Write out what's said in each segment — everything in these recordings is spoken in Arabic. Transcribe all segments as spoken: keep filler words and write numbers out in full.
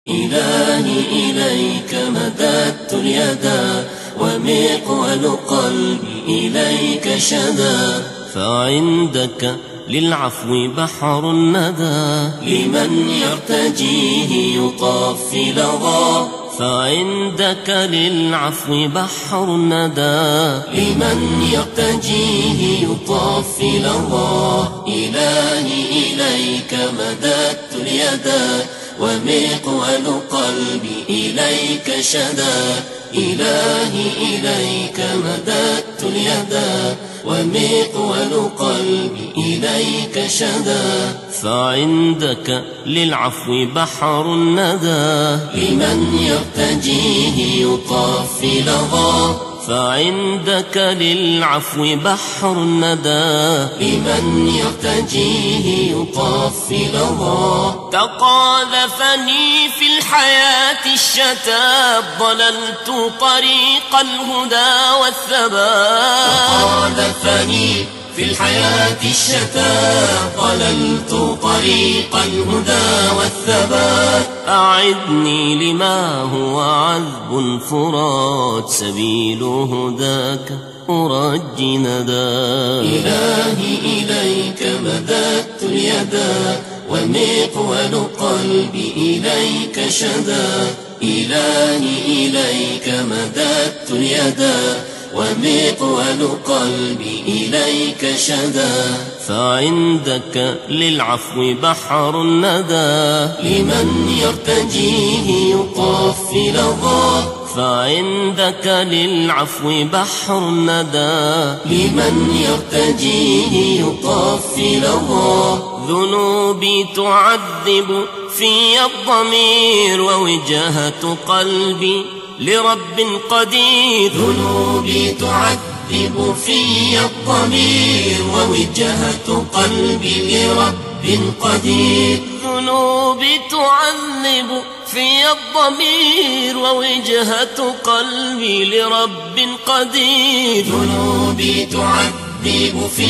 إلهي إليك مددت اليدا ومقول قلبي إليك شدا، فعندك للعفو بحر الندى لمن يرتجيه يطاف في لظى، فعندك للعفو بحر الندى لمن يرتجيه يطاف في لظى. إلهي إليك مددت اليدا ومقول قلبي إليك شدا، إلهي إليك مددت اليدا ومقول قلبي إليك شدا، فعندك للعفو بحر الندى لمن يرتجيه يطاف في لظى، فعندك للعفو بحر الندى لمن يرتجيه يطاف في لظى. تقاذفني في الحياة الشتاب، ضللت طريق الهدى والثبات. تقاذفني في الحياة الشتاب، ضللت طريق الهدى والثبات. أعدني لما هو عذب فرات، سبيل هداك أرجي ندى. إلهي إليك مددت اليدا ومقول قلبي إليك شدا، إلهي إليك مددت اليدا ومقول قلبي إليك شدا، فعندك للعفو بحر الندى لمن يرتجيه يطاف في لظى، فعندك للعفو بحر الندى لمن يرتجيه يطاف في لظى. ذنوبي تعذب في الضمير، ووجهة قلبي لرب قدير. ذنوبي تعذب في الضمير، ووجهة قلبي لرب قدير. ذنوبي تعذب في الضمير، ووجهة قلبي لرب قدير. ذنوبي تعذب في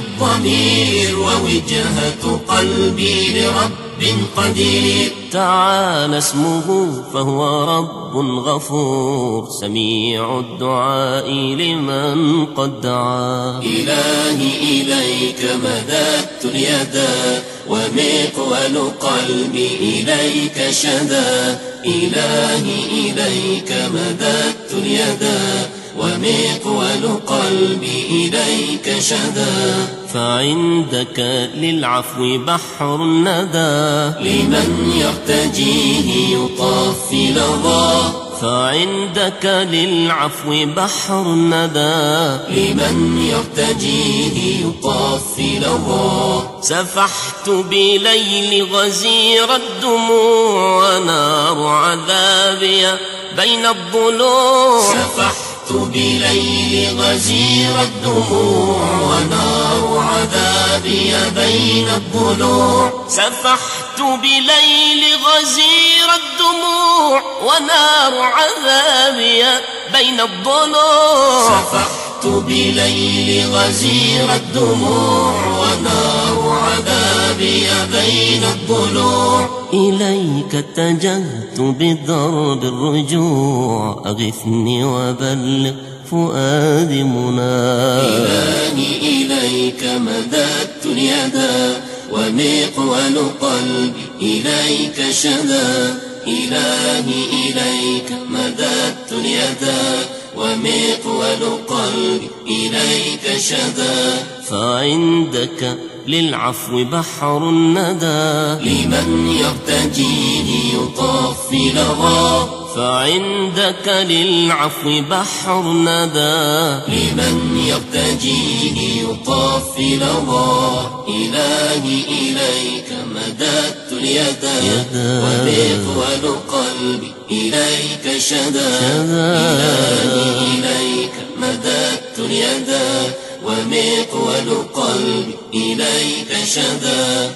الضمير، ووجهة قلبي لرب قدير. تعالى اسمه فهو رب غفور، سميع الدعاء لمن قد دعا. إلهي إليك مددت اليدا ومقول قلبي إليك شدا، إلهي إليك مددت اليدا ومقول قلبي إليك شدا، فعندك للعفو بحر الندى لمن يرتجيه يطاف في لظى، فعندك للعفو بحر الندى لمن يرتجيه يطاف في لظى. سفحت بليل غزير الدموع، ونار عذابي بين الضلوع. سفحت بليل غزير الدموع، ونار عذابي بين الضلوع. سفحت بليل غزير الدموع، ونار عذابي بين الضلوع. سفحت بليل غزير الدموع، ونار عذابي بين الضلوع. إليك اتجهت بدرب الرجوع، أغثني وبلغ فؤادي منى. إلهي إليك مددت اليدا ومقول قلبي إليك شدا، إلهي إليك مددت اليدا ومقول قلبي إليك شدا، فعندك للعفو بحر الندى لمن يرتجيه يطاف في لظى، فعندك للعفو بحر الندى لمن يرتجيه يطاف في لظى. إلهي إليك مددت اليدا ومقول قلبي إليك شدا، إلهي إليك مددت اليدا ومقول قلبي إليك شدا،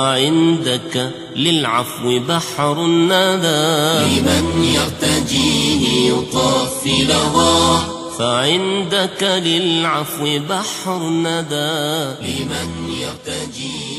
فعندك للعفو بحر الندى لمن يرتجيه يطاف في لظى، فعندك للعفو بحر الندى لمن يرتجيه